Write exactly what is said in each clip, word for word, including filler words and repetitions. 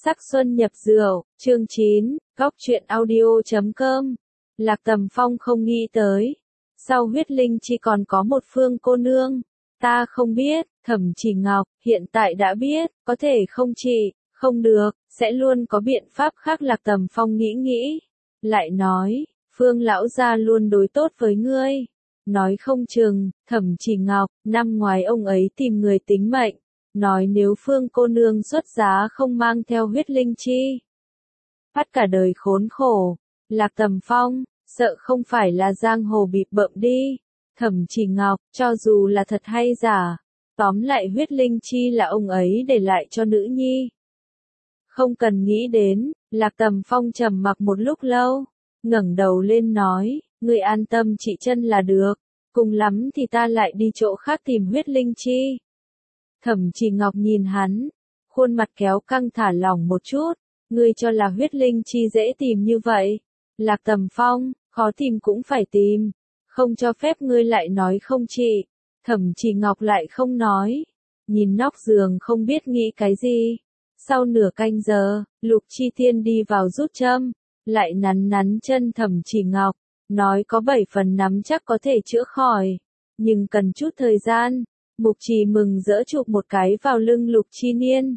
Sắc xuân nhập rượu, chương chín, góc truyện audio chấm com. Lạc Tầm Phong không nghĩ tới. Sau huyết linh chi còn có một phương cô nương. Ta không biết, Thẩm Chỉ Ngọc, hiện tại đã biết, có thể không trị, không được, sẽ luôn có biện pháp khác. Lạc Tầm Phong nghĩ nghĩ. Lại nói, Phương lão gia luôn đối tốt với ngươi. Nói không chừng, Thẩm Chỉ Ngọc, năm ngoái ông ấy tìm người tính mệnh. Nói nếu Phương cô nương xuất giá không mang theo huyết linh chi, bắt cả đời khốn khổ. Lạc Tầm Phong, sợ không phải là giang hồ bịp bợm đi. Thẩm Chỉ Ngọc, cho dù là thật hay giả, tóm lại huyết linh chi là ông ấy để lại cho nữ nhi. Không cần nghĩ đến, Lạc Tầm Phong trầm mặc một lúc lâu, ngẩng đầu lên nói, ngươi an tâm trị chân là được, cùng lắm thì ta lại đi chỗ khác tìm huyết linh chi. Thẩm Chỉ Ngọc nhìn hắn, khuôn mặt kéo căng thả lỏng một chút, ngươi cho là huyết linh chi dễ tìm như vậy. Lạc Tầm Phong, khó tìm cũng phải tìm, không cho phép ngươi lại nói không trị. Thẩm Chỉ Ngọc lại không nói, nhìn nóc giường không biết nghĩ cái gì. Sau nửa canh giờ, Lục Chi Tiên đi vào rút châm, lại nắn nắn chân Thẩm Chỉ Ngọc, nói có bảy phần nắm chắc có thể chữa khỏi, nhưng cần chút thời gian. Mục Trì mừng rỡ chụp một cái vào lưng Lục Chi Niên.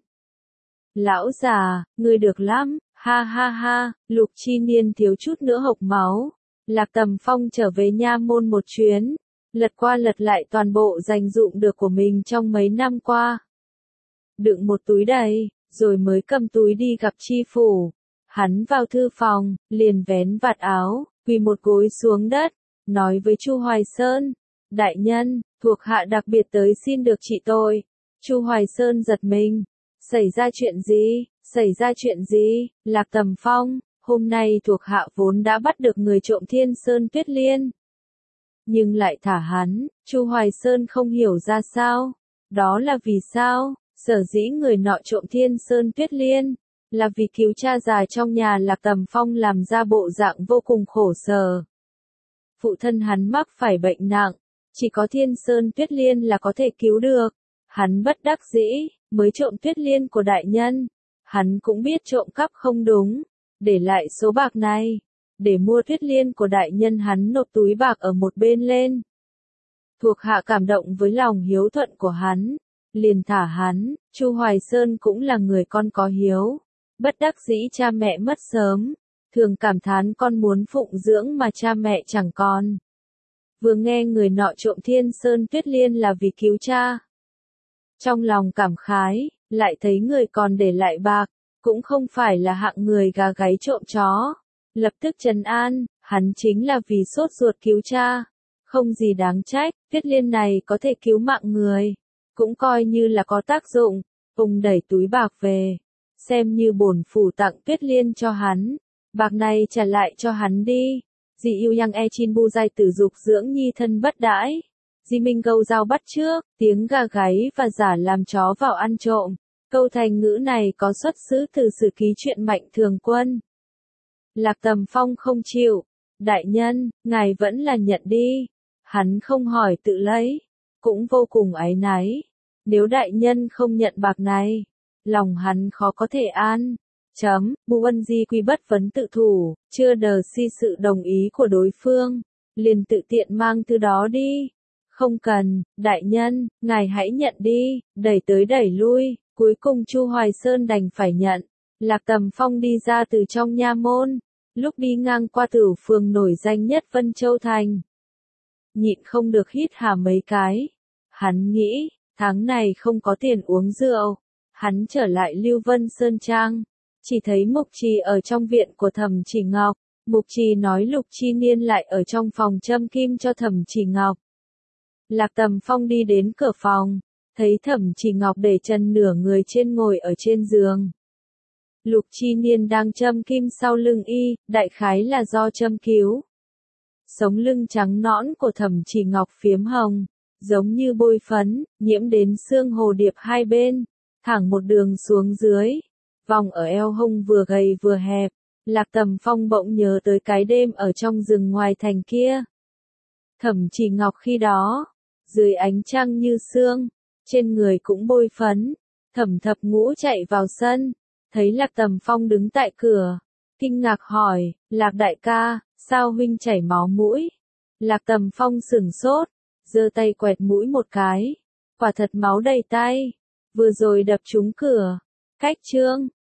Lão già, ngươi được lắm, ha ha ha. Lục Chi Niên thiếu chút nữa hộc máu. Lạc Tầm Phong trở về nha môn một chuyến, lật qua lật lại toàn bộ dành dụm được của mình trong mấy năm qua. Đựng một túi đầy, rồi mới cầm túi đi gặp chi phủ. Hắn vào thư phòng, liền vén vạt áo, quỳ một gối xuống đất, nói với Chu Hoài Sơn, đại nhân, thuộc hạ đặc biệt tới xin được trị tội. Chu Hoài Sơn giật mình. Xảy ra chuyện gì? Xảy ra chuyện gì? Lạc Tầm Phong, hôm nay thuộc hạ vốn đã bắt được người trộm Thiên Sơn Tuyết Liên. Nhưng lại thả hắn. Chu Hoài Sơn không hiểu ra sao. Đó là vì sao? Sở dĩ người nọ trộm Thiên Sơn Tuyết Liên, là vì cứu cha già trong nhà. Lạc Tầm Phong làm ra bộ dạng vô cùng khổ sở. Phụ thân hắn mắc phải bệnh nặng. Chỉ có Thiên Sơn Tuyết Liên là có thể cứu được. Hắn bất đắc dĩ, mới trộm Tuyết Liên của đại nhân. Hắn cũng biết trộm cắp không đúng. Để lại số bạc này. Để mua Tuyết Liên của đại nhân, hắn nộp túi bạc ở một bên lên. Thuộc hạ cảm động với lòng hiếu thuận của hắn. Liền thả hắn. Chu Hoài Sơn cũng là người con có hiếu. Bất đắc dĩ cha mẹ mất sớm. Thường cảm thán con muốn phụng dưỡng mà cha mẹ chẳng còn. Vừa nghe người nọ trộm Thiên Sơn Tuyết Liên là vì cứu cha. Trong lòng cảm khái, lại thấy người còn để lại bạc, cũng không phải là hạng người gà gáy trộm chó. Lập tức trấn an, hắn chính là vì sốt ruột cứu cha. Không gì đáng trách, Tuyết Liên này có thể cứu mạng người. Cũng coi như là có tác dụng. Ông đẩy túi bạc về, xem như bổn phủ tặng Tuyết Liên cho hắn. Bạc này trả lại cho hắn đi. Dì yêu yang e chin bu dai tử dục dưỡng nhi thân bất đãi. Dì minh gâu dao bắt trước, tiếng gà gáy và giả làm chó vào ăn trộm. Câu thành ngữ này có xuất xứ từ sử ký chuyện Mạnh Thường Quân. Lạc Tầm Phong không chịu. Đại nhân, ngài vẫn là nhận đi. Hắn không hỏi tự lấy. Cũng vô cùng áy náy. Nếu đại nhân không nhận bạc này, lòng hắn khó có thể an. Chấm, Bu Ân Di quy bất vấn tự thủ, chưa đờ si sự đồng ý của đối phương, liền tự tiện mang thứ đó đi. Không cần, đại nhân, ngài hãy nhận đi, đẩy tới đẩy lui, cuối cùng Chu Hoài Sơn đành phải nhận. Lạc Tầm Phong đi ra từ trong nha môn, lúc đi ngang qua Tửu phường nổi danh nhất Vân Châu Thành. Nhịn không được hít hà mấy cái. Hắn nghĩ, tháng này không có tiền uống rượu. Hắn trở lại Lưu Vân Sơn Trang. Chỉ thấy Mục Trì ở trong viện của Thẩm Chỉ Ngọc. Mục Trì nói Lục Chi Niên lại ở trong phòng châm kim cho Thẩm Chỉ Ngọc. Lạc Tầm Phong đi đến cửa phòng, thấy Thẩm Chỉ Ngọc để chân nửa người trên ngồi ở trên giường. Lục Chi Niên đang châm kim sau lưng y, đại khái là do châm cứu. Sống lưng trắng nõn của Thẩm Chỉ Ngọc phiếm hồng, giống như bôi phấn, nhiễm đến xương hồ điệp hai bên, thẳng một đường xuống dưới. Vòng ở eo hông vừa gầy vừa hẹp. Lạc Tầm Phong bỗng nhớ tới cái đêm ở trong rừng ngoài thành kia. Thẩm Chỉ Ngọc khi đó, dưới ánh trăng như sương, trên người cũng bôi phấn, thẩm thập ngũ chạy vào sân, thấy Lạc Tầm Phong đứng tại cửa, kinh ngạc hỏi, Lạc đại ca, sao huynh chảy máu mũi? Lạc Tầm Phong sửng sốt, giơ tay quẹt mũi một cái, quả thật máu đầy tay, vừa rồi đập trúng cửa. Cách Trương